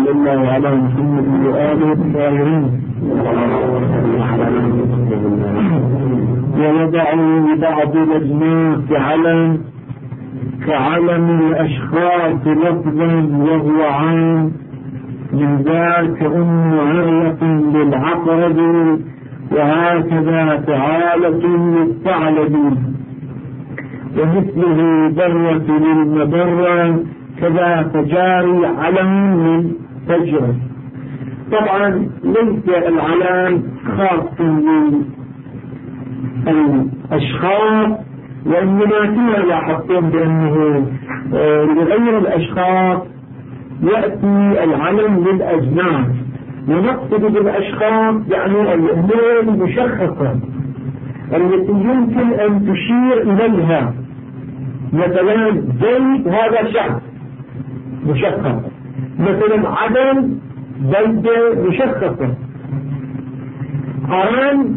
وصلى الله على محمد وآله الطاهرين. ووضعوا لبعض الأجناس علم كعلم الأشخاص لفظا وهو عام، من ذاك عرية للعقرب، وهكذا فعالة للثعلب، ومثله ذرة للمبرة، كذا فجاري علم للفجر. طبعا ليس العلام خاص بالأشخاص، وإنما فيما لاحظتم بأنه لغير الأشخاص يأتي العلم للأجناس، ونقصد بالأشخاص يعني الأمور المشخصة التي يمكن أن تشير إليها. مثلا زيد هذا شخص مشخص، مثلا عدن بلدة مشخصة، قرن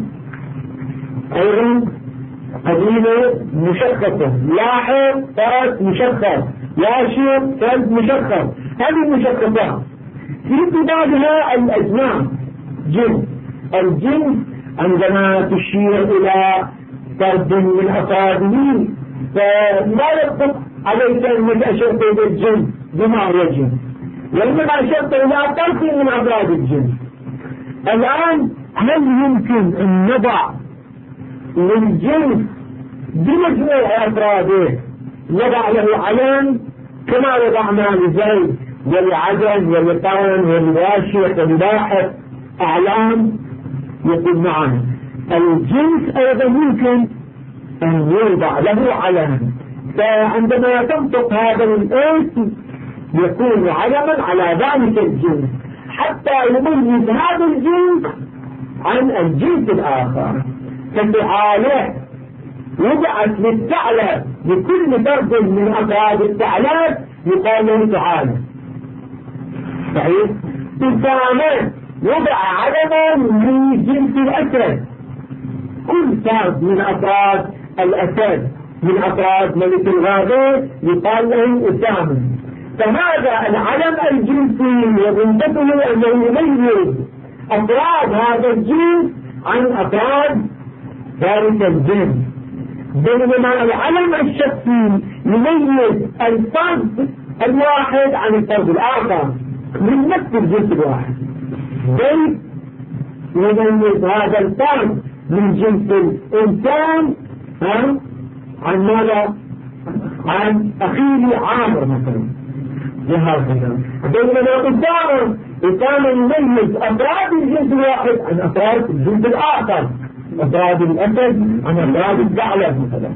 أيضا قبيلة مشخصة، لاحق فرس مشخص، ياشر كلب مشخص. هذه المشخصات في بعضها الأجناس جنس. الجنس عندما تشير إلى فرد من أفراده فلا يطلق عليك أنك أشرت إلى الجنس بما هو جنس، وإنما أشرت إلى طرف من أفراد الجنس. الآن هل يمكن أن نضع للجنس بمجموع أفراده نضع له علم كما وضعنا لزيد ولعدن ولقرن ولواشق وللاحق أعلام؟ يقول معنا الجنس أيضا يمكن أن يوضع له علم، فعندما تنطق هذا الاسم يكون علما على ذلك الجنس حتى يميز هذا الجنس عن الجنس الآخر. كفعاله وضعت للثعلب، لكل فرد من أفراد الثعلب يقال له ثعالب، صحيح؟ إنسان وضع علما لجنس الأسد، كل فرد من أفراد الأسد من أفراد ملك الغابة يقال له أسامة. فهذا العلم الجنسي وظيفته أنه يميز أفراد هذا الجنس عن أفراد ذلك الجنس، بينما العلم الشخصي يميز الفرد الواحد عن الفرد الآخر من نفس الجنس الواحد. زيد يميز هذا الفرد من جنس الإنسان عن ماذا؟ عن أخيه عامر مثلا، لهذا. بينما أسامة يميز أفراد الجنس الواحد عن أفراد الجنس الآخر، أفراد الأسد عن أفراد الثعلب مثلا.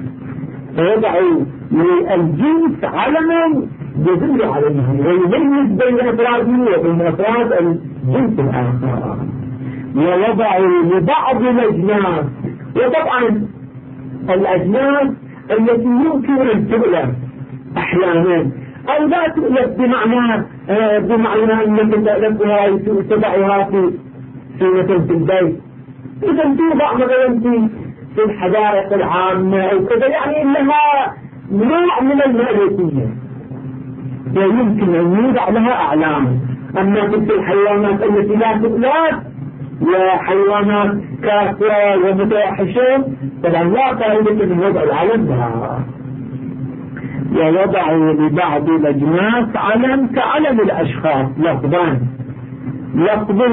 فيضعوا للجنس علما يدل عليه ويميز بين أفراده وبين أفراد الجنس الآخر. ووضعوا لبعض الأجناس، وطبعا الأجناس التي يمكن أن تؤلف أحيانا أو لا تؤلف بمعنى أنك تألفها وتبعها في مثل في البيت، إذا توضع مثلا في الحدائق العامة أو كذا، يعني لها نوع من المألوفية ويمكن أن يوضع لها أعلام. أما تلك الحيوانات التي لا تؤلف وحيوانات كافرة ومتوحشة طبعا لا فائدة من وضع العلم لها. ووضعوا لبعض الأجناس علم كعلم الأشخاص لفظان، لفظه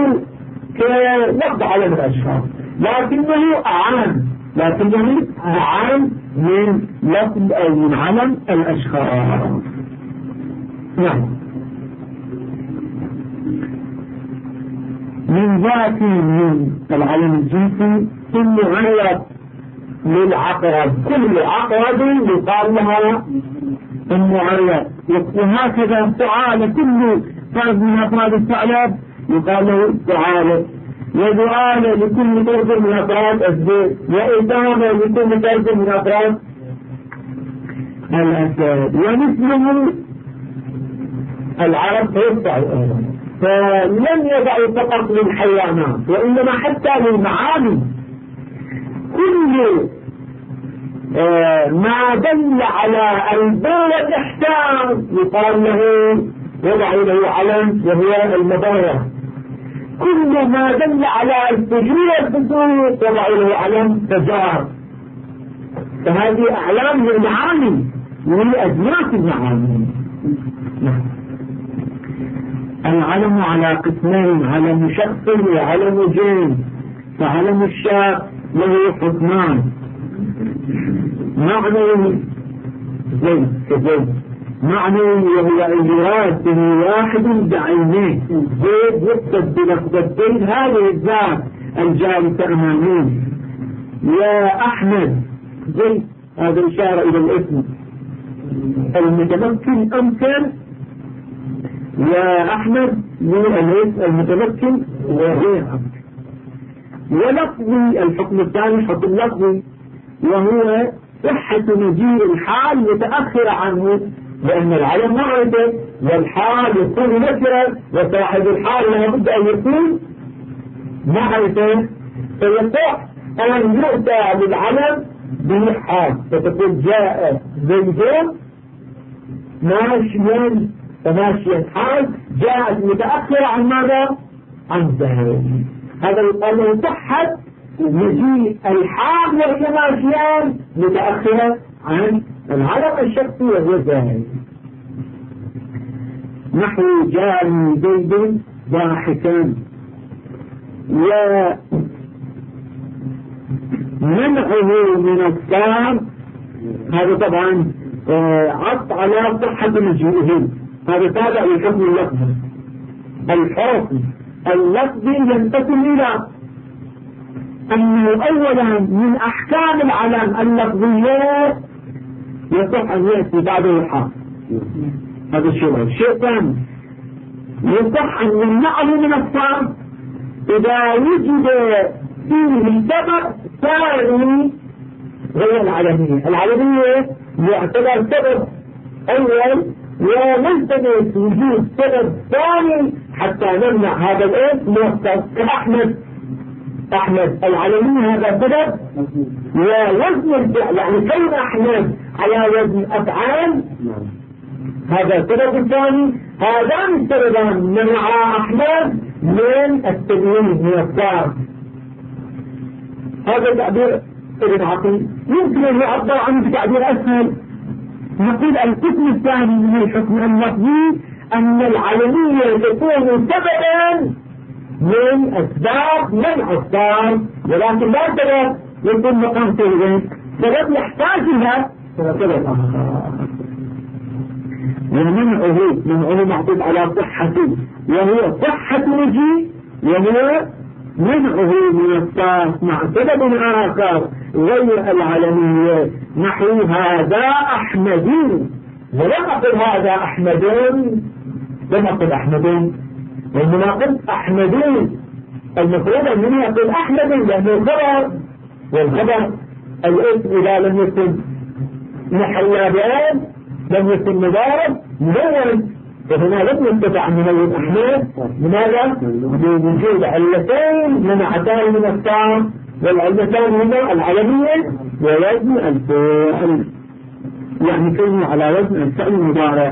كلفظ علم الأشخاص لكنه أعام من لفظ أو من علم الأشخاص. نعم. من ذات من العلم الجنسي كل عيط للعقرب، كل عقرب يقال لها المعرض، وهكذا فعال كل فرد من أفراد الثعلب يقال له فعال، ودعال لكل فرد من أفراد الذئب، وإدامة لكل فرد من أفراد الأسد. ومثله العرب يدعوا أيضا، فلم يدعوا فقط للحيوانات وإنما حتى للمعاني. كل ما دل على البر والإحسان يقال له وضعوا له علم وهو المضارة. كل ما دل على الفجور والفجور وضعوا له علم فجار. فهذه أعلام للمعاني ولأجناس المعاني. العلم على قسمين: علم شخص وعلم جنس. فعلم الشخص له حكمان: معنوي زيد كزيد، معنوي وهو إدراك واحد بعينيه، زيد يقصد بلفظ الزيد هذه الذات الجالسة أمامه. يا أحمد زيد، هذا إشارة إلى الاسم المتمكن أمكن. يا أحمد الاسم المتمكن وغير أمكن. ولفظي الحكم الثاني حكم لفظي، وهو صحة مجيء الحال متأخر عنه، لأن العلم معرفة والحال يكون نكرة، وصاحب الحال لابد أن يكون معرفة، فيصح أن يؤتى للعلم بالحال، فتقول جاء زيدون ماشيا، فماشيا حال جاءت متأخرة عن ماذا؟ عن زيد. هذا يقال له صحة مجيء الحال وهي ماشيان متأخرة عن العلم الشخصي وهو زيد. نحو جاء زيد ضاحكا. ومنعه من الصام، هذا طبعا عطف على صحة مجيئه، هذا تابع للحكم اللفظي. الحكم اللفظي ينتقل إلى أنه أولا من أحكام العلم اللفظيات يصح أن يأتي بعده الحال، هذا الشيء الثاني يصح أن يمنعه من الصام إذا وجد فيه سبب ثاني غير العلمية. العلمية يعتبر سبب أول، وليس وجود سبب ثاني حتى نمنع هذا الاسم مؤثر. كأحمد، أحمد العلمية هذا سبب، ووزن الفعل يعني كون أحمد على وزن أفعال هذا السبب الثاني. هذان السببان منع أحمد من التدوين من الصار. هذا تعبير ابن عقيل يمكن أن يعبر عنه بتعبير أسهل. نقول القسم الثاني من الحكم اللفظي أن العلمية تكون سببا من أسباب منع الصار، ولكن لا سبب يكون مقام سبب، سبب يحتاج إلى سبب آخر. ومنعه معطوف على صحته، وهو صحة مجيء، وهو منعه من الصار مع سبب آخر غير العلمية. نحو هذا أحمدين، ولم أقل هذا أحمدين، لم أقل أحمدين، والمناقض أحمدين. المفروض أن يقول أحمدين لأنه خبر، والخبر الاسم إذا لم يكن محلى بآن لم يكن مضارب مدون، وهنا لم يستطع أن يميز أحمد. لماذا؟ بوجود علتين منعتان من الصار، والعلتان هما العلمية ووزن الفعل، يعني كلمة على وزن الفعل المضارع.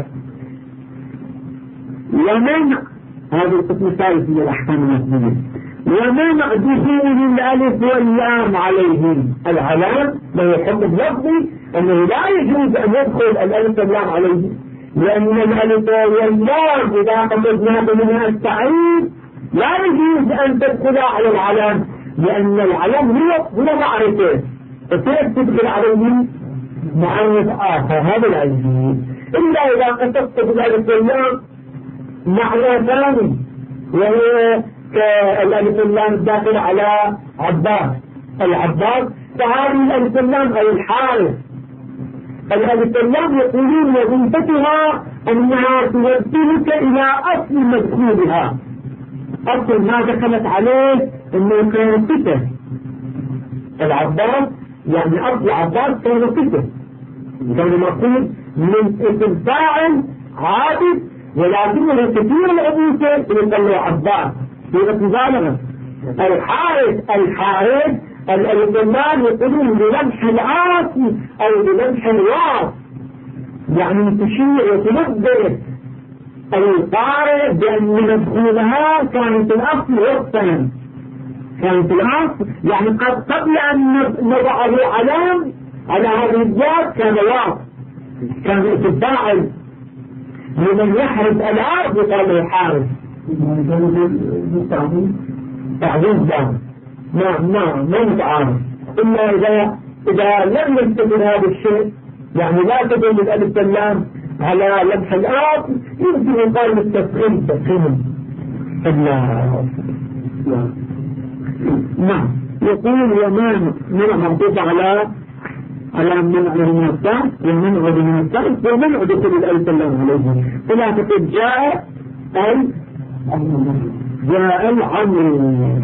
ومنع هذا القسم الثالث من الأحكام اللفظية. ومنع دخول الألف واللام عليهم. العلام له حكم لفظي أنه لا يجوز أن يدخل الألف واللام عليه، لأن الألف واللام إذا قصدناه من التعريف لا يجوز أن تدخل على العلم، لأن العلم هو معرفة، فكيف تدخل عليه معرفة آخر؟ هذا لا يجوز إلا إذا قصدت بالألف واللام معنى ثاني، وهو كالألف واللام الداخل على عباس العباس، فهذه الألف واللام أي الحارث. الألف واللام يقولون وظيفتها أنها توجهك إلى أصل مدخولها، أصل ما دخلت عليه أنه كان صفة. العباس يعني أصل عباس كان صفة، كان مقصود من اسم فاعل عابد، ولكنه كثير العبوسة يقول له عباس صيغة مبالغة. الحارث الألفمان يقولون بلمح العاصي أو بلمح الواص، يعني تشير وتنبه القارئ بأن مدخولها كانت الأصل وقتا، كانت الأصل يعني قبل أن نضع العلم على هذه الذات كان واقع، كان الفاعل لمن يحرس الأرض يقال له حارس. تعظيم ما متعارف إلا إذا لم يستمر هذا الشيء، يعني لا تدل الألف واللام على لمح الأرض، يمكن يقال بالتفخيم نعم. يقول ومنع معطوف على منع من الصرف ومنع من الصرف ومنع دخول الألف واللام عليه. فلا تقول جاء العمر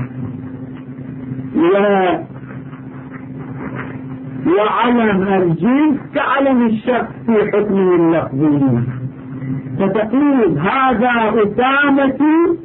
وعلم الجنس كعلم الشخص في حكمه اللفظي، فتقول هذا أسامة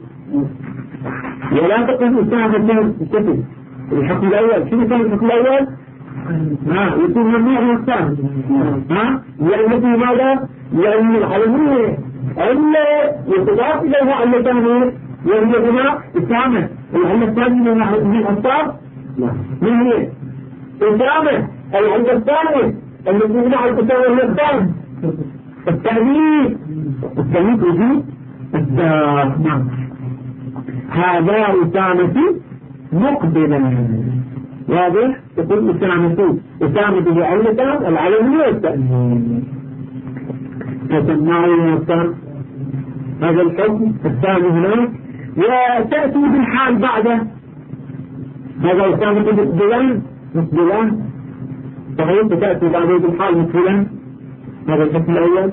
ولا تقول أسامة كتب الحكم الأول. شو كان الحكم الأول؟ يكون ممنوع من الثاني. لأنه ماذا؟ لأن العلمية إلا يتضاف إليها علة ثانية وهي هنا أسامة. العلة الثانية من الصار من هي أسامة. العلة الثانية التي مع الأسامة هي الثاني التأمين وجود نعم. هذا أسامة مقبلا واضح. تقول أسامة بعلة العلمية والتأمين فتمنعوا الثاني هذا الحكم الثاني هناك. وتأتي بالحال بعده هذا أسامة مقبلا صحيح، تأتي بعده بالحال مقبلا هذا الحكم الأول.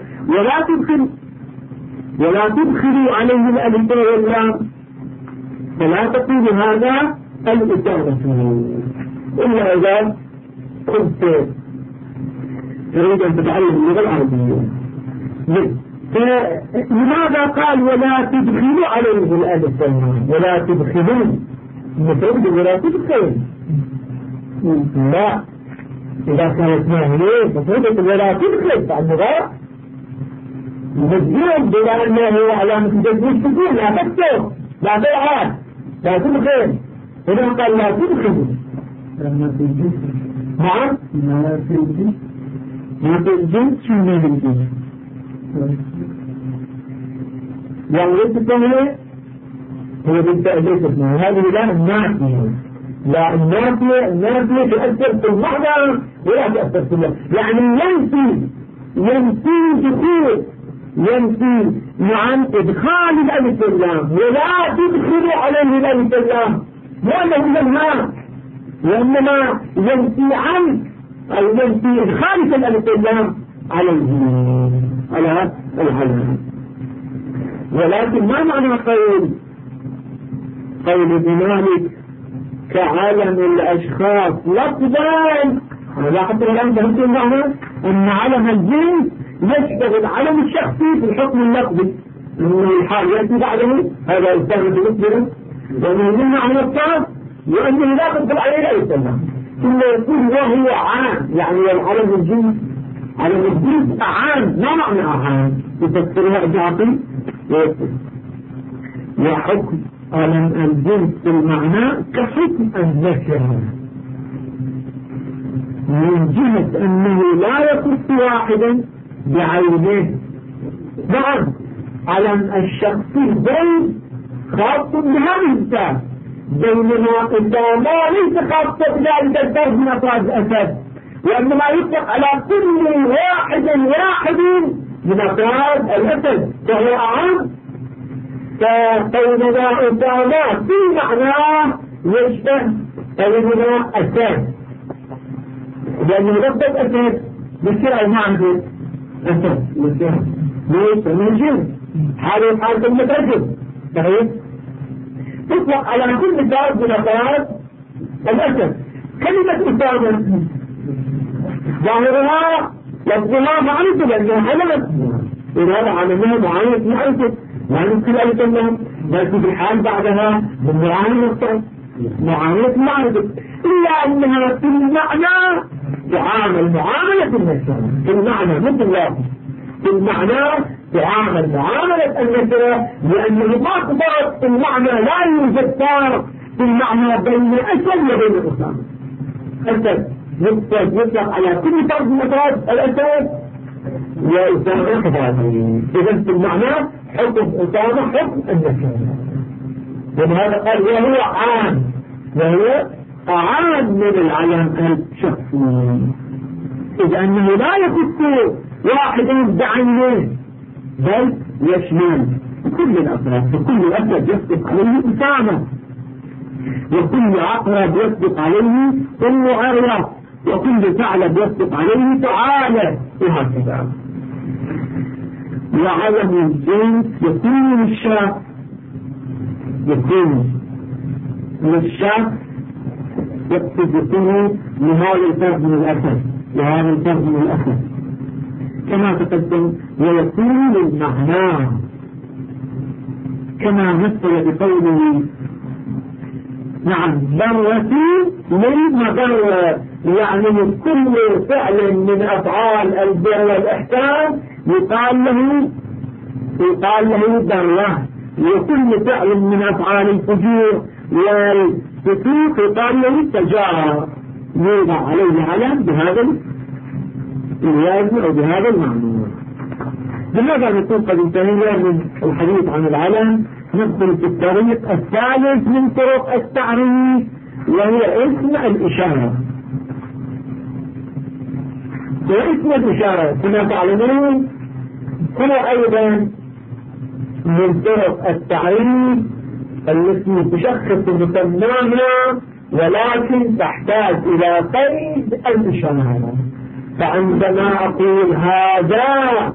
ولا تدخلوا عليه الألف واللام، فلا تقول هذا الأسامة إلا إذا كنت تريد أن تتعلم اللغة العربية. فلماذا قال ولا تدخلوا عليه الألف واللام؟ ولا تدخلون المفروض ولا تدخل لا، إذا كانت ماهية مفروض ولا تدخل فاللغة مجزوم بلا أنه هو علامة تجويد تقول لا تكتب لا تلعب لا تدخل. هنا قال لا تدخل نعم ما في الجنس شو ما في الجنس يعني الثانية هي بالتأليف هذه لا النافية. لا النافية تؤثر في المعنى ولا تؤثر في الله، يعني ينفي عن إدخال الألف واللام. ولا تدخل عليه الألف واللام لأنه منها، وإنما ينفي عن أو ينفي إدخال الألف واللام على العلم. ولكن ما معنى قول بمالك كعلم الأشخاص لفظا؟ لا حتى الآن فهمت المعنى أن علم الجنس يشبه العلم الشخصي في الحكم اللفظي، أنه الحال يأتي بعده هذا الثاني بالنسبة وأنه من معنى الطرف وأنه لا تدخل عليه لا يسمى ثم يكون وهو عام. يعني العلم الجنس علم الجنس عام، ما معنى عام؟ يفسرها إجابي وحكم علم الجنس بالمعنى كحكم النكرة من جهة أنه لا يخص واحدا بعينه. نعم علم الشخصي زين خاص بهذه الذات، بينما إنما ليس خاصة بذلك الفرد من أفراد الأسد، وإنما يطلق على كل واحد من أفراد الأسد فهو أعم. فقولنا إنما في معناه يشبه قولنا أسد، لأنه لفظ أسد بالشرع ما عنده أسد ليس من الجنس حاله حالة المترجم صحيح تطلق على كل ذات من أفراد الأسد. كلمة أسامة ظاهرها لفظها معرفة لأنها علمت إذا علمها معرفة يعني كل ألف لهم لكن بالحال بعدها من معاملة معرفة، إلا أنها في المعنى تعامل معاملة النساء في المعنى مثل الله في المعنى تعامل معاملة النكرة، لأنه ما فرق في المعنى، لا يوجد فرق في المعنى بين الأسد وبين أسامة. أسد يطلق على كل فرد من أفراد الأسد وأسامة كذلك. إذا في المعنى حكم أسامة حكم النكرة، ولهذا قال وهو عام، وهو عام من العلم الشخصي، إذ أنه لا يخص واحد بعينه بل يشمل كل الأفراد. فكل أسد يصدق عليه أسامة، وكل عقرب يصدق عليه أم عرية، وكل ثعلب يصدق عليه تعالى، وهكذا. وعلم الجنس يكون للشخص، يكون للشخص يقصد يكون لهذا الفرد من الأسد، لهذا الفرد من الأسد كما تقدم، ويكون للمعنى كما مثل بقوله نعم ذرة للمضرة، يعني كل فعل من أفعال البر والإحسان يقال له ذرة، وكل فعل من أفعال الفجور والفسوق يقال له فجار، يوضع عليه علم بهذا الوازن أو بهذا المعنى. لماذا نكون قد انتهينا من الحديث عن العلم؟ ندخل في الطريق الثالث من طرق التعريف، وهي اسم الإشارة. واسم الإشارة كما تعلمون هو أيضا من طرق التعريف التي تشخص مسماها، ولكن تحتاج إلى قيد الإشارة. فعندما أقول هذا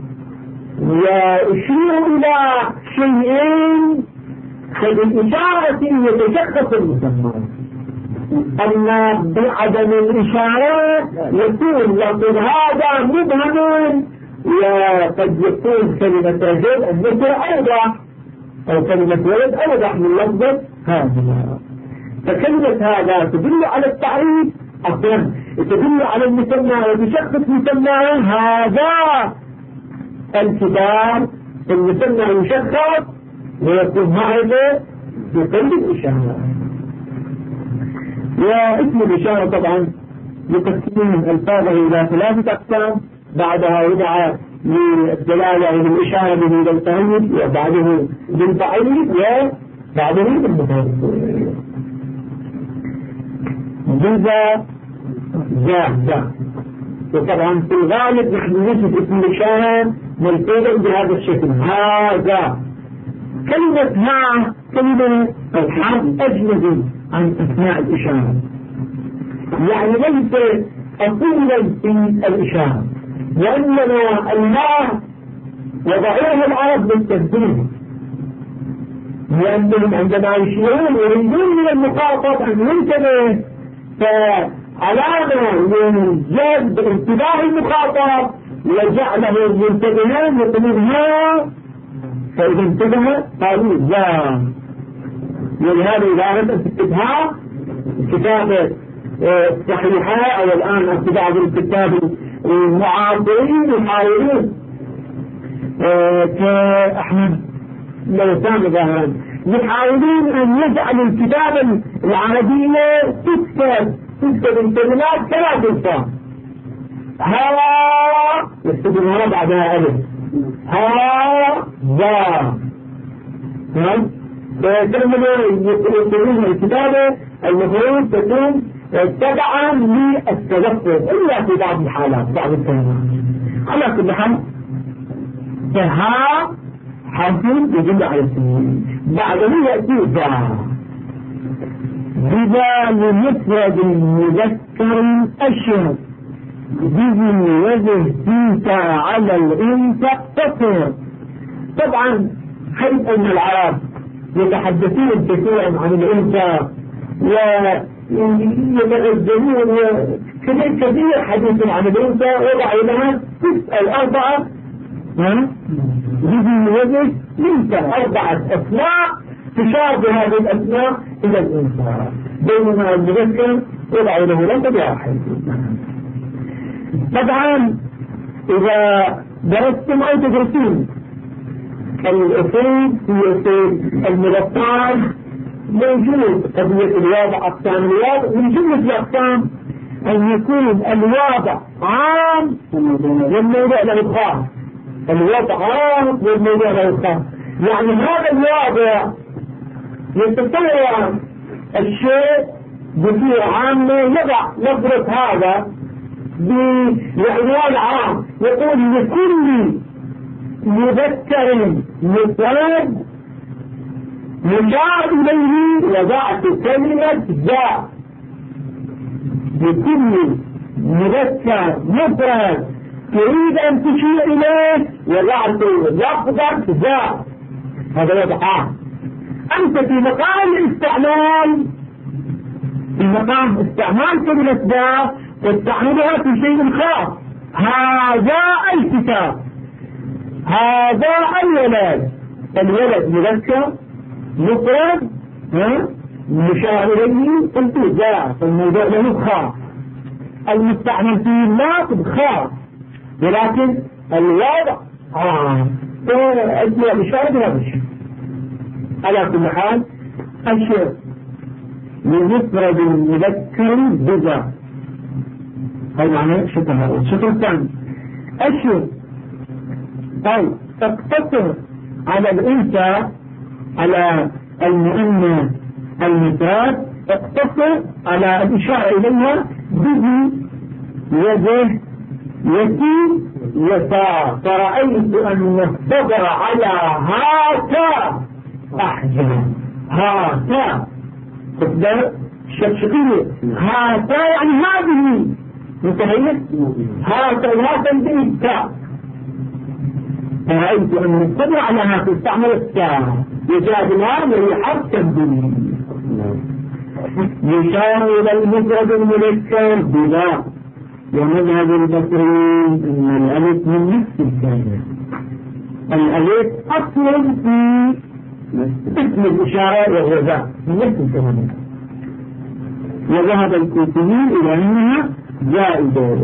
وأشير إلى شيئين فالإشارة يتشخص المسمى، أما بعدم الإشارة يكون لفظ هذا مبهما، وقد يكون كلمة رجل النكرة أوضح، أو كلمة ولد أوضح من لفظ هذا. فكلمة هذا تدل على التعريف، أصلا تدل على المسمى وتشخص مسمى هذا الكتاب، المسمى يشخص ويكون معه بقيد الإشارة. واسم الإشارة طبعا يقسمون ألفاظه إلى ثلاثة أقسام، بعدها يدعى للدلالة للإشارة به إلى التعريف، وبعده بالتعريف، وبعده بالمفارقة. جزء زاد، وطبعا في الغالب نحن نجد اسم الإشارة ملفوظا بهذا الشكل هذا. كلمة ها كلمة الحرف أجنبي عن أثناء الإشارة، يعني ليس أصولا في الإشارة، وإنما الماء وضعوه العرب للتسديد، لأنهم عندما يشيرون يريدون من المخاطب أن ينتبه، فعلامة من جذب انتباه المخاطب وجعله ينتبهون يقولون ها، فإذا انتبه قالوا لا. ولهذا إذا أردت أن تكتبها كتابة صحيحة، أو الآن في بعض الكتاب المعاصرين يحاولون كأحمد لوسام ظاهرا يحاولون أن يجعلوا الكتابة العربية تكتب الكلمات كما تلقى، ها يكتبونها بعدها ألف، هذا فكلمة يقولون الكتابة المفروض تكون تبعا للتلفظ إلا في بعض الحالات بعض الكلمات. على كل حال فها حرف يدل على التنوين، بعده يأتي ذا، ذا لمفرد مذكر أشهر بذي وجه فيك على الانثى اقتصر. طبعا حيث ان العرب يتحدثون كثيرا عن الانثى ويتغزلون كثير حديث عن الانثى، وضع لها 4 بذي وجه فيك 4 اسماء تشابه هذه الاسماء الى الانثى، بينما المذكر وضع له ليس بواحد. طبعا إذا درستم أو تدرسون الأصول في أصول الملفات موجود قضية الوضع أقسام الوضع من جملة الأقسام أن يكون الوضع عام والموضوع له خاص الوضع عام والموضوع له خاص يعني هذا الوضع يتصور الشيء بصورة عامة يضع نظرة هذا بعنوان عام يقول لكل مذكر مفرد مشار إليه وضعت كلمة ذا لكل مذكر مفرد تريد أن تشير إليه وضعت لفظة ذا هذا وضع عام أنت في مقام الاستعمال في مقام استعمال كلمة ذا تستعملها في شيء خاص هذا الكتاب هذا الولد مذكر مفرد مشار إليه قلت ذا فالموضوع له خاص المستعمل فيه اللفظ خاص ولكن الوضع أجل الإشارة بهذا الشيء على كل حال الشيء لمفرد مذكر بذا هذا معنى شكل الشكل الثاني الشيء أي تقتصر على الأنثى على المؤنث المفرد تقتصر على الإشارة إليها به يده يتي يسار فرأيت أن الصبر على هاتا أحجر هاتا تقدر شكشقية هاتا يعني هذه متهيئ هاتا بإبتاء فرأيت أن الصبر على هاتا استعمل الساعة يجاب الآن وهي حرف تنبيه يشار إلى المفرد المذكر بلا ومذهب البصريين أن الألف من نفس الكلمة الألف أصل في اسم الإشارة وهو ذا من نفس الكلمة وذهب الكوفيين إلى أنها زائدة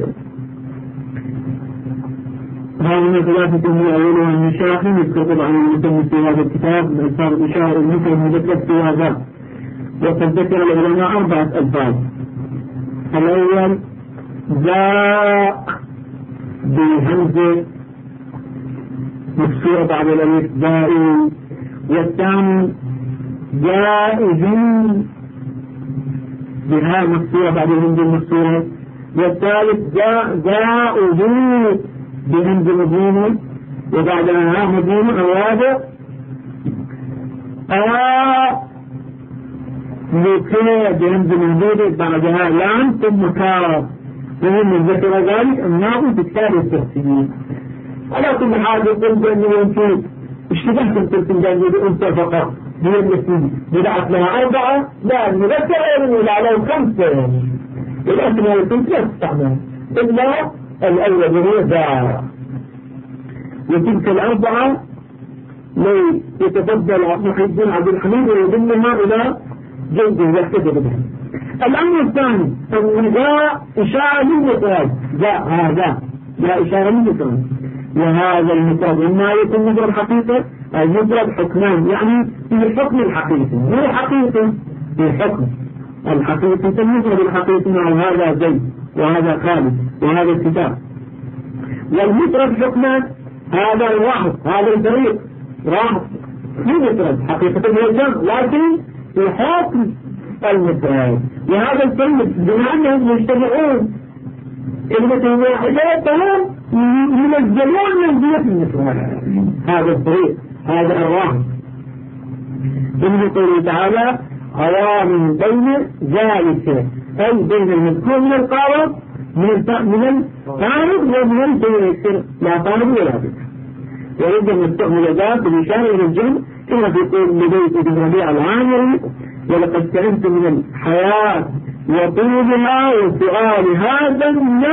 هذه ثلاثة من أولها النشاخ يذكر طبعا المسمى في هذا الكتاب ألفاظ الإشارة المفرد المذكر في هذا وقد ذكر العلماء 4 ألفاظ الأول ذا بهمزة مكسورة بعد الألف ذائي والثاني جائز بها مكسورة بعد الهمزة المكسورة والثالث جائز بهمزة مضمومة وبعدها مضمومة أوابع لكي بهمزة مهدودة بعدها لام ثم كاف وهم ذكر ذلك أنه بالتالي التفسير على كل حال يقول بأنه يمكن اشتبهت التلتين جانبي أنت فقط هي التي بدعت لها 4 لا المذكر ولا له 5 يعني الأسم يكون 3 استعمال إلا الأول وهو ذا وتلك 4 لو يتفضل محي الدين عبد الحميد ويضمها إلى جيد يحتجب بها الأمر الثاني النداء إشارة للمفرد هذا لا إشارة للمفرد وهذا المفرد إما يكون مفرد حقيقي أو مفرد حكمان يعني في الحكم الحقيقي مو حقيقي في الحكم الحقيقي المفرد الحقيقي مع هذا زيد وهذا خالد وهذا الكتاب والمفرد حكمان هذا الواحد هذا الفريق واحد مو مفرد حقيقة هو الجمع لكن في حكم المفرد وهذا الفريق بما أنهم يجتمعون كلمة واحدة فهم ينزلون منزلة المفرد هذا الفريق هذا الواحد إن قوله تعالى عوامل بين ذلك أي بين المذكور من القارب من القارب ومن الفريق لا قارب ولا ذلك ويجب أن نستعمل ذلك بالإشارة إلى الجمع كما في قول لبيت ابن ربيع العامري ولقد تعبت من الحياة وطولها وسؤال هذا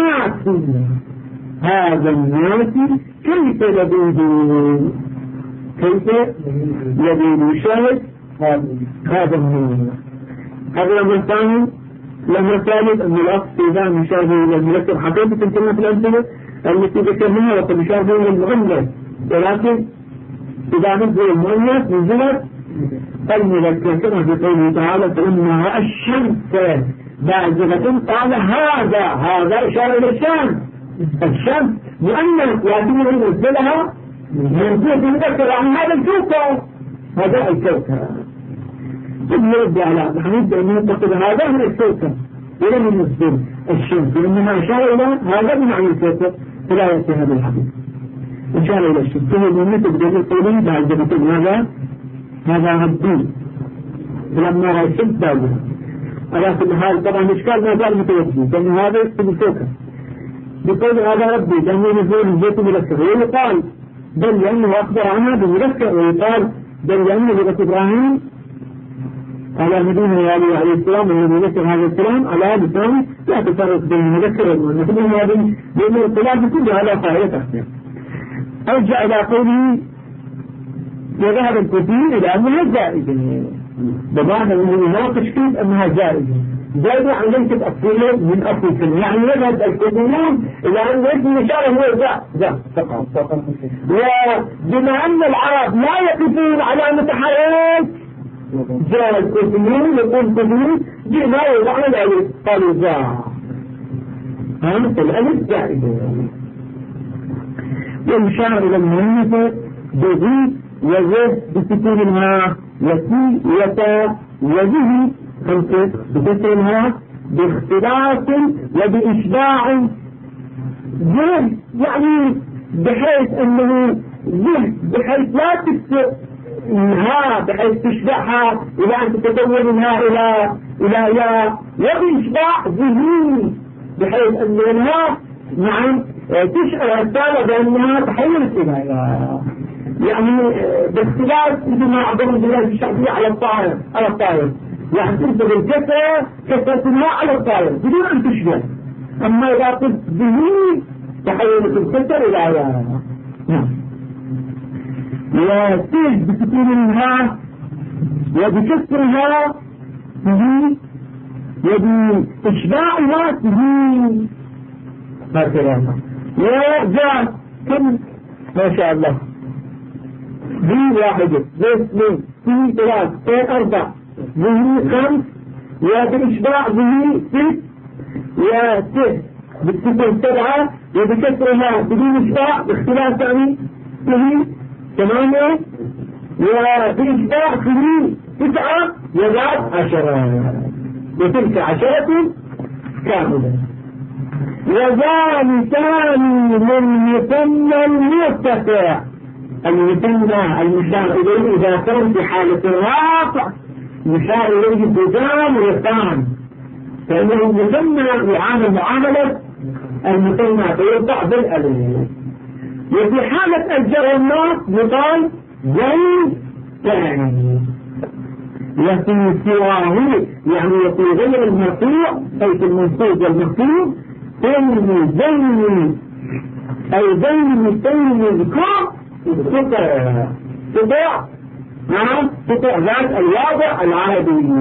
الناس كيف يبيدون كيف يبيد الشاهد هذا الناس هذا الأمر الثاني الأمر الثالث أن الأصل إذا مشابه إلى المذكر حقيقة كما في الأمثلة التي ذكرناها وقد يشاركون المؤنث، ولكن إذا نزل المؤنث نزلت المذكر كما في قوله تعالى فإنها رأى الشمس بازغة قال هذا إشارة إلى الشمس مؤنث، لكن ينزلها منزل المذكر عن هذا الكوكب، هذا الكوكب ثم يرد على محمد أن ينتقد هذا من الكوكب ولم ينزل الشمس، وإنما أشار إلى هذا بمعنى الكوكب فلا يأتي هذا الحديث، أشار إلى الشمس هو المؤنث بدليل قوله بازغة هذا ربي لما رأى الشمس بازغة. على كل حال طبعا الإشكال ما زال متوجه لأن هذا يكتب الكوكب بقول هذا ربي لأنه ينزل الزيت مذكر، ويقال بل لأنه أخبر عنها بمذكر، ويقال بل لأنه لغة إبراهيم على نبينا عليه السلام والذي ذكر هذا الكلام على لسان لا تفرق بين المذكر والمؤنث، بين الخلاف كلها لا فائدة. أرجع إلى قوله وذهب الكثير إلى أنها زائدة، بمعنى أنه يناقش كيف أنها زائدة عن ليست أصلية من أصل، يعني يذهب الكثيرون إلى أن يجب الإشارة هو ذا فقط. وبما أن العرب لا يقفون على متحرك جاء الكثيرون يقول كثيرون جئنا وضعنا الألف قالوا ذا الألف زائدة، والإشارة إلى المؤنث بذي وزد بسكون الماء وتي وتا وذه خمسة بكسر الماء باختلاف وبإشباع ذه، يعني بحيث أنه ذه بحيث لا تكسر ها بحيث تشبعها إلى أن تتدور منها إلى يا، وبإشباع ذهين بحيث أنها نعم تشعر الثالة بأنها تحولت إلى يا، يعني باختلاف ما عبر البلاد الشعبية على الطائر يعني تنتبه الكسرة كسرة الماء على الطائر بدون أن تشبه، أما إذا قلت ذهين تحولت الكسر إلى يا نعم. وتيج بسكونها وبكسرها تهي وبإشباعها تهي هكذا. وجاء كم ما شاء الله ذي واحدة ذي اثنين ذي ثلاث ذي أربع ذي خمس، وبإشباع ذي ست، وست بالسكون سبعة، وبكسرها بدون إشباع باختلاف يعني ذي ثمانية، وبإشباع ذي تسعة، وبعد 10 وتلك 10 كاملة. وذلكان للمثنى المرتفع، المثنى المشار إليه إذا كان في حالة الرافع مشار إليه بجام ويقام، فإنه المثنى يعامل معاملة المثنى فيرفع بالألف. وفي حالة الجر والنصب يقال زي ثاني، وفي سواه يعني وفي غير المرفوع أي في المنصوب والمرفوع زين أي زين سين الذكر سطع نعم سطع ذات الواضع العادي.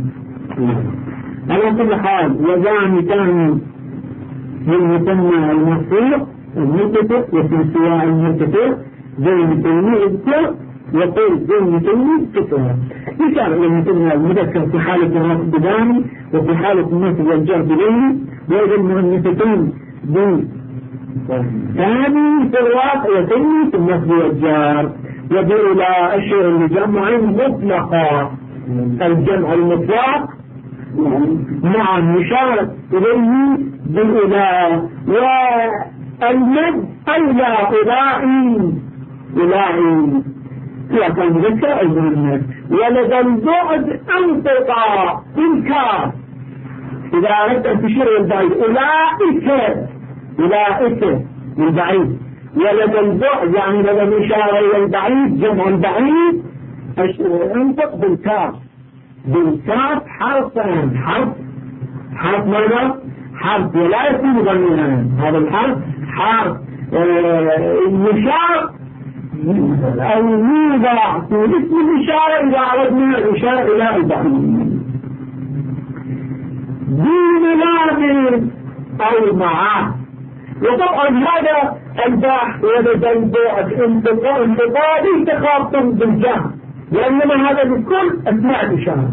على كل حال وزان كان للمثنى المرفوع المرتفع، وفي سواء المرتفع زين سين الذكر يقول زين سين كسرها يشار إلى المثنى المذكر في حالة الرفع بداني وفي حالة النصب والجر بليلي، وإذا المؤنثتين ثاني في الواقع يتني في النصب والجار، وبإلى أشياء لجمع مطلقة الجمع المطلق نعم يشار إليه بالإله، والمد أولى إلهي سواء كان مذكر أو مؤنث. ولدى البعد أنطقا بالكاف إذا أردت أن تشير إلى البعيد أولئك البعيد، ولدى البعد يعني لدى الإشارة إلى البعيد جمع البعيد انطق بالكاف حرفان حرف ماذا؟ حرف ولا يكون ضميرا، هذا الحرف حرف يشار أو يوضع في اسم الإشارة إذا أردنا الإشارة إلى البعيد دون لام أو معه، وطبعا هذا البحث ولد البعد انتقالي تخاطب بالجهل، لأنما هذا بكل أثناء الإشارة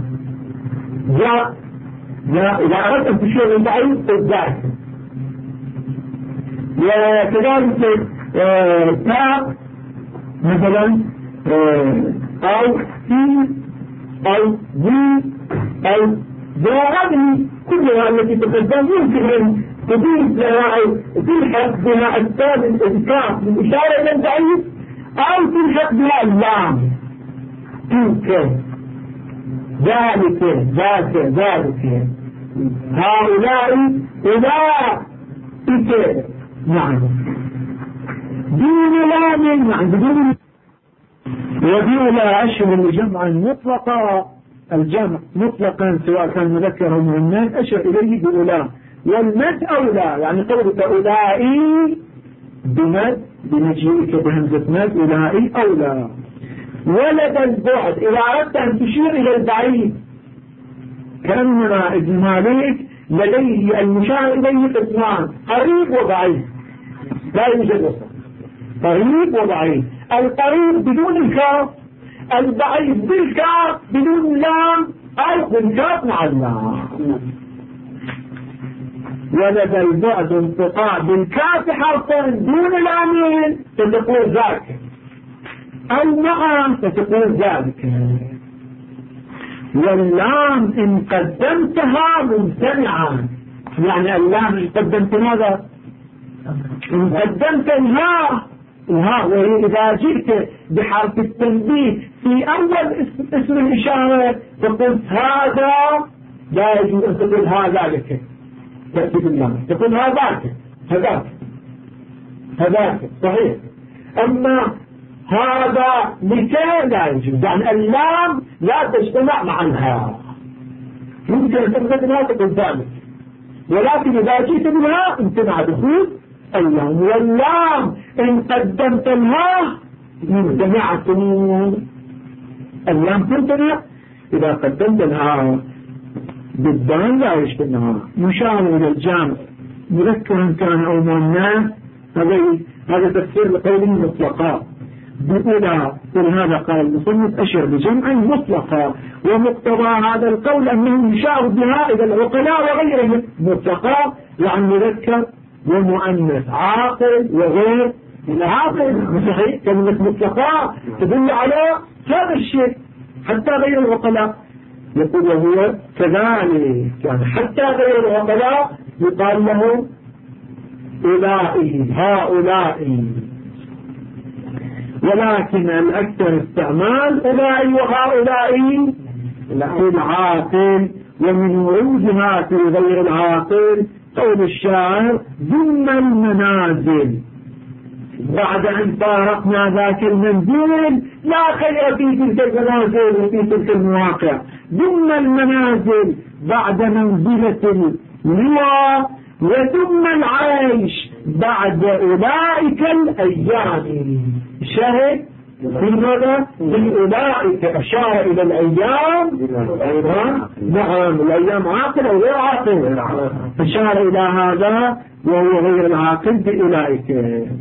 إذا أردت أن تشير البعيد الذات. وكذلك تاء مثلا أو في أو ذي أو هذه كلها التي تقدم يمكن أن تضيف لها أو تلحق بها أسباب الإذكار بالإشارة إلى البعيد، أو تلحق بها اللام تلك ذلك ذلك هؤلاء أولئك. نعم دون لام، نعم بدون. وبأولى أشهر الجمع مطلقا، الجمع مطلقا سواء كان مذكر أو مؤنث أشهر إليه بأولى. والمد أولى، يعني قولك أولئي بمد بمجيئك بهمزة مد أولئي أولى. ولد البعد إذا أردت أن تشير إلى البعيد كأننا ابن مالك لديه المشار إليه قسمان قريب وبعيد، لا يوجد وسط، قريب وبعيد. القريب بدون الكاف، البعيد بالكاف بدون اللام أو بالكاف مع اللام. ولد البعد انقطاع بالكاف حرفا دون لامين فتقول ذاك، أو معا فتقول ذلك. واللام إن قدمتها ممتنعا، يعني اللام إن قدمت ماذا؟ إن قدمت الهاء وهي إذا جئت بحرف التنبيه في أول اسم الإشارة تقول هذا، لا يجوز أن تقول هذا لك، تأتي باللام تقول هذاك صحيح. أما هذا لكي لا يجوز، يعني اللام لا تجتمع مع الهاء، يمكن أن تقول لا تقول ذلك، ولكن إذا جئت بالهاء امتنع دخول اللام. واللام إن قدمت الهاء ممتنعة، اللام تمتنع إذا قدمت الهاء. بالدال لا يجتمع. مشار إلى الجامع مذكرا كان أو مؤنث، هذا تفسير لقوله مطلقا بأولى. ولهذا قال المصنف أشر بجمع مطلقا، ومقتضى هذا القول أنه يشار بها إلى العقلاء وغيرهم مطلقا، يعني مذكر ومؤنث عاقل وغير العاقل. صحيح كلمة مطلقا تدل على هذا الشيء حتى غير العقلاء. يقول وهو كذلك، يعني حتى غير العقلاء يقال له أولئك هؤلاء، ولكن الأكثر استعمال أولئك وهؤلاء العاقل. ومن وجودها في غير العاقل قول الشاعر ثم المنازل بعد أن فارقنا ذاك المنزل لا خير في تلك المنازل وفي تلك المواقع. ثم المنازل بعد منزلة اللوى، وثم العيش بعد أولئك الأيام. شاهد في ماذا؟ في أولئك أشار إلى الأيام. نعم الأيام عاقل أو غير عاقل، أشار إلى هذا وهو غير العاقل بأولئك.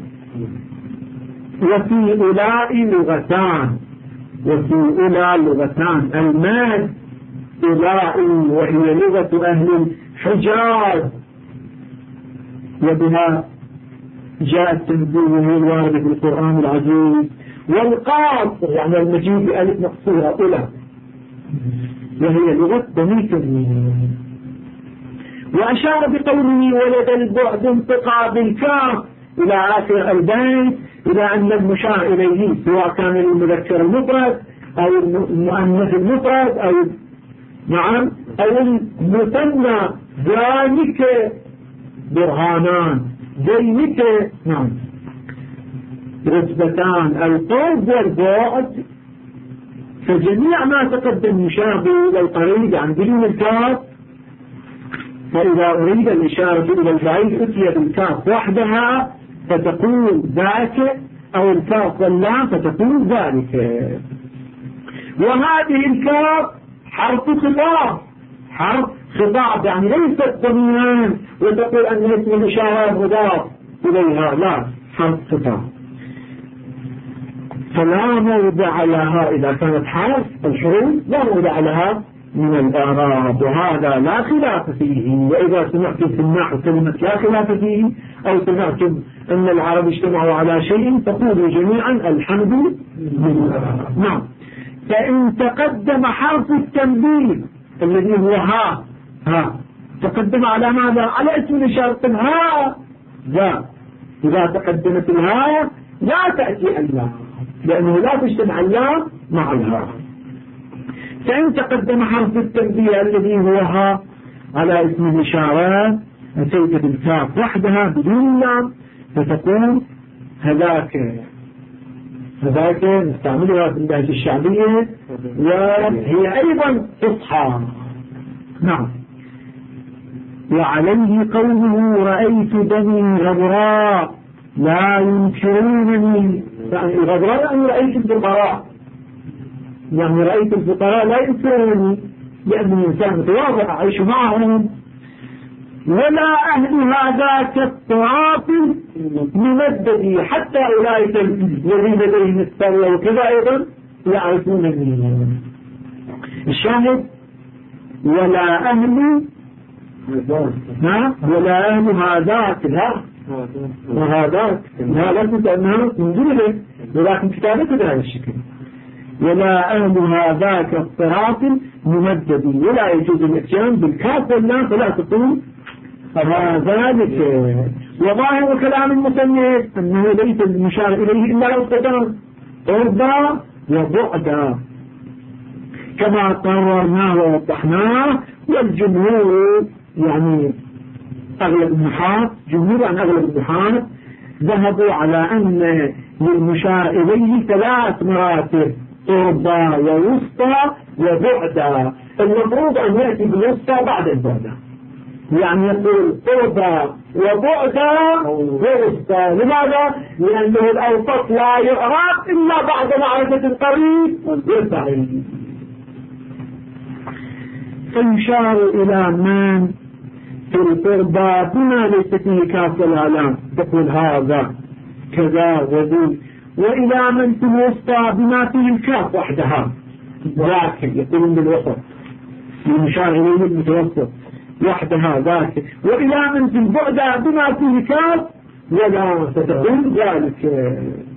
وفي أولئك لغتان، وفي أولئك لغتان. الماد أولئك وهي لغة أهل الحجاز، وبها جاء التنبيه الوارد في القرآن العزيز. والقاصر يعني المجيء بألف مقصورة أولى، وهي لغة بني تميم. وأشار بقوله ولد البعد انتقى بالكاف إلى آخر البيت إلى أن المشار إليه سواء كان المذكر المفرد أو المؤنث المفرد أو نعم أو المثنى ذلك برهانان ذلك نعم رتبتان القرب والبعد. فجميع ما تقدم يشابه إلى القريب عن بدون الكاف، فإذا أريد الإشارة إلى البعيد أتي بالكاف وحدها فتقول ذاك، أو الكاف واللام فتقول ذلك. وهذه الكاف حرف خطاب، حرف خطاب يعني ليست ضميرا وتقول أن اسم الإشارة مضاف، إليها لا حرف خطاب، فلا موضع لها إذا كانت حرف الحروف لا موضع لها من الإعراب، وهذا لا خلاف فيه. وإذا سمعتم في النحو كلمة لا خلاف فيه أو سمعتم أن العرب اجتمعوا على شيء فقولوا جميعا الحمد لله. نعم. فإن تقدم حرف التنبيه الذي هو ها تقدم على ماذا؟ على اسم الإشارة ها ذا. إذا تقدمت الها لا تأتي اللام، لأنه لا تجتمع اللام مع الها. فإن تقدم حرف التنبيه الذي هو ها على اسم الإشارة أتيت بالكاف وحدها بدون اللام فتكون هذاك نستعملها في اللهجة الشعبية وهي أيضا فصحى. نعم. وعليه قوله رأيت بني غبراء لا ينكرونني، يعني الغبراء يعني رأيت الفقراء، يعني رأيت الفقراء لا ينكرونني لأن الإنسان متواضع أعيش معهم. ولا أهل هذا كالطراف ممددي، حتى أولئك الذين لديهم الثروة وكذا أيضا يعرفونني. الشاهد ولا أهل هذاك لا وهذاك لا لازم أنها من دونه، ولكن كتابته بهذا الشكل. ولا أهل هذاك الطراف ممددي، ولا يجوز الاتيان بالكاف واللام فلا تقول ذلك. وظاهر كلام المصنف أنه ليس المشار إليه إلا لو قدر قربا وبعدا كما قررناه ووضحناه. والجمهور يعني أغلب النحاة، جمهور عن أغلب النحاة ذهبوا على أن للمشار إليه 3 مراتب: قربا ووسطى وبعدا. المفروض أن يأتي بالوسطى بعد البعدا، يعني يقول قربا وبعدا ووسطى. لماذا؟ لأنه الأوسط لا يعرف إلا بعد معرفة القريب والبعيد. فيشار إلى من في القربى بما ليس فيه كاف ولا لام تقول هذا كذا وذي، وإلى من في الوسطى بما فيه الكاف وحدها ذاك يقولون بالوسط، المشار إليه المتوسط وحدها ذاك. وإلى من في البعد بما فيه كاف ولا فتقول ذلك.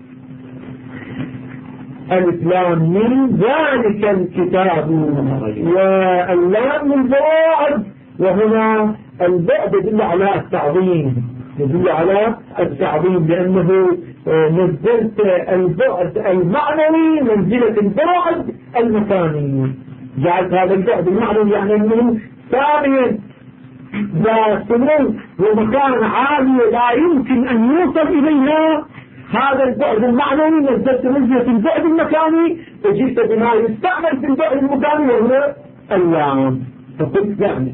الإسلام من ذلك الكتاب، واللام البعد، وهنا البعد يدل على التعظيم، يدل على التعظيم، لأنه نزلت البعد المعنوي منزلة البعد المكاني، جعلت هذا البعد المعنوي يعني أنه ثانيا ذا سمو ومكان عالي لا يمكن أن يوصل إليها. هذا البعد المعنوي نزلت منزلة البعد المكاني وجئت بما يستعمل في البعد المكاني وهو اللام، فقلت ذلك.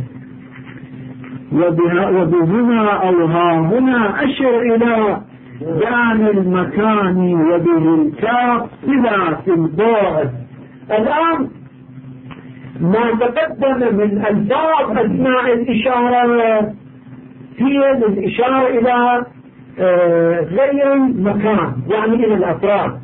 وبهنا أو ها هنا أشر إلى بيان المكان وبه الكاف إلى في البعد. الآن ما تقدم من ألفاظ أثناء الإشارة هي الإشارة إلى غير المكان، يعني إلى الأطراف،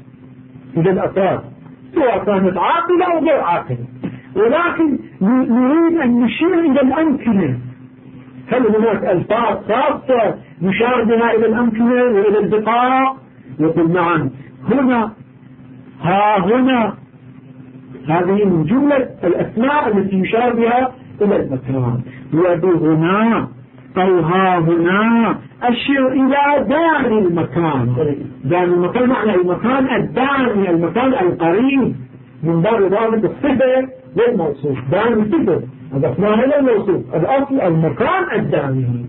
سواء كانت عاقلة أو غير عاقلة، ولكن نريد أن نشير إلى الأمكنة. هل هناك ألفاظ خاصة يشار بها إلى الأمكنة وإلى البقاع؟ يقول نعم. هنا هنا هذه من جملة الأسماء التي يشار بها إلى المكان. وبهنا أو ها هنا أشير إلى دار المكان. دار المكان معنى المكان الداني، المكان القريب من دار إضافة الصفة للموصوف. دار الصفة هذا اسمها للموصوف، الأصل المكان الداني.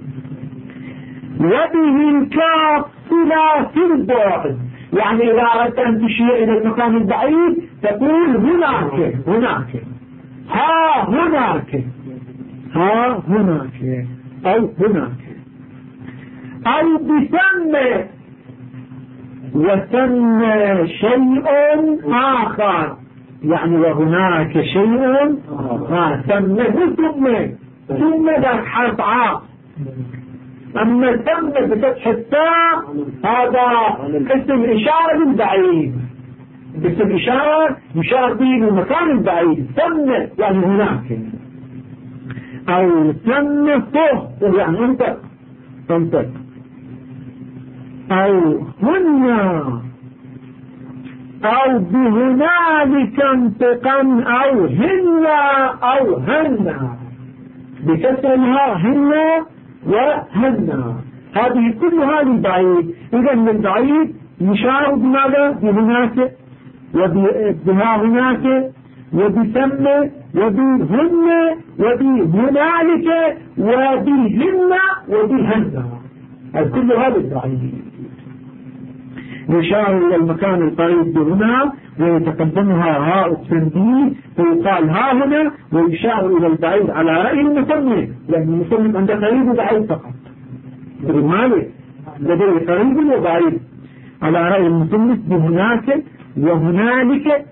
وبه الكاف صلة في البعد، يعني إذا أردت أن تشير إلى المكان البعيد تقول هناك ها هناك أو هناك، أو بسمى وسمى شيء آخر، يعني وهناك شيء سمى ثم ذا حرف عاء، أما ثم بفتح التاء هذا اسم إشارة للبعيد، اسم إشارة يشار به للمكان البعيد. ثم يعني هناك، أو ثم فوق يعني انت أو هنا، أو بهنالك انتقا، أو هنا أو هنا بكسرها هنا وهنا، هذه كلها للبعيد. إذا للبعيد يشار بماذا؟ بهناك وبها هناك وبثم وبهن وبهنالك وبهن وبهن، كل هذا للبعيد. يشار إلى المكان القريب بهنا ويتقدمها هاء التنبيه فيقال ها هنا، ويشار إلى البعيد على رأي المصنف، لأن المصنف عنده قريب وبعيد فقط، مالك لديه قريب وبعيد. على رأي المصنف بهناك وهنالك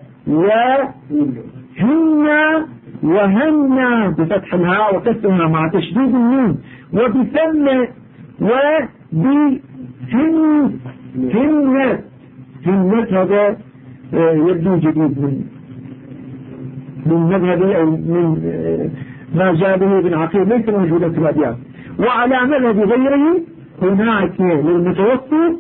وهن وهن بفتح الهاء وكسرها مع تشديد النون، وبثم وبهن هنت هذا يبدو جديد من مذهب أو من ما جاء به ابن عقيل، ليس موجودا في الأديان. وعلى مذهب غيره هناك للمتوسط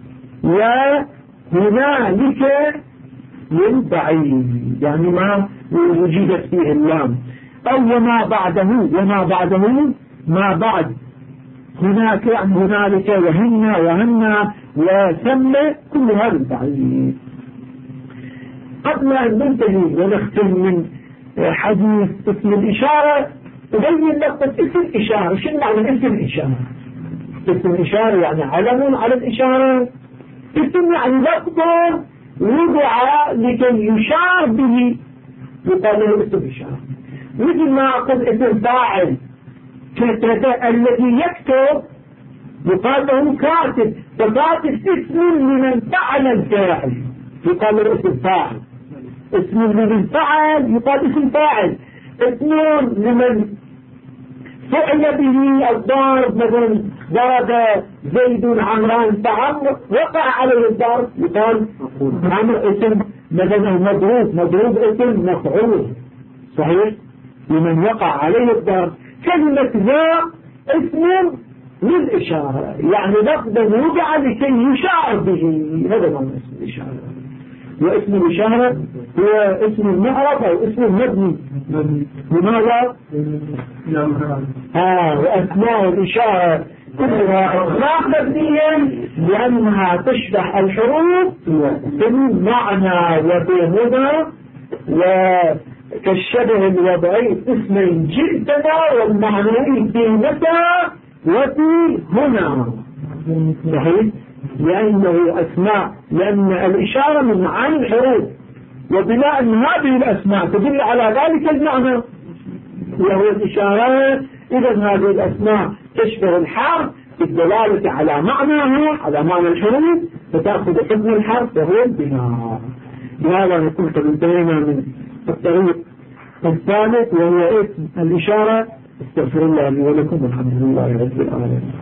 وهنالك للبعيد، يعني ما وجدت فيه اللام. أو وما بعده ما بعد هناك يعني هنالك وهن وثم كل هذا البعيد. قبل أن ننتهي ونختم من حديث اسم الإشارة أبين لك اسم الإشارة. شو معنى اسم الإشارة؟ اسم الإشارة يعني علم على الإشارة، اسم يعني لفظ وضع لكي يشار به يقال له اسم الإشارة. مثل ما أقول اسم فاعل كتب الذي يكتب يقال له كاتب، فكاتب اسم لمن فعل الفاعل يقال له اسم فاعل، اسم لمن فعل يقال اسم فاعل، اسم لمن فعل به الضرب، مثلا ضرب زيد عمران فعمر وقع عليه الضرب يقال عمر اسم، مثلا مضروب اسم مفعول صحيح لمن وقع عليه الضرب. كلمة ذا اسم للإشارة يعني لفظ وضع لكي يشار به، هذا معنى اسم الإشارة. واسم الإشارة هو اسم المعرب أو اسم المبني. لماذا؟ وأسماء الإشارة كلها أسماء مبنية لأنها تشبه الحروف بالمعنى وبالمدى، وكالشبه الوضعي اسمين جئتنا والمعنوي في متى وفي هنا صحيح، لأنه أسماء، لأن الإشارة من معاني الحروف، وبناء هذه الأسماء تدل على ذلك المعنى وهو الإشارات. إذا هذه الأسماء تشبه الحرف بالدلالة على معناها، على معنى الحروف، فتأخذ حكم الحرف وهو البناء. بهذا نكون قد انتهينا من الطريق الثالث وهو اسم الإشارة. استغفر الله لي ولكم والحمد لله رب العالمين.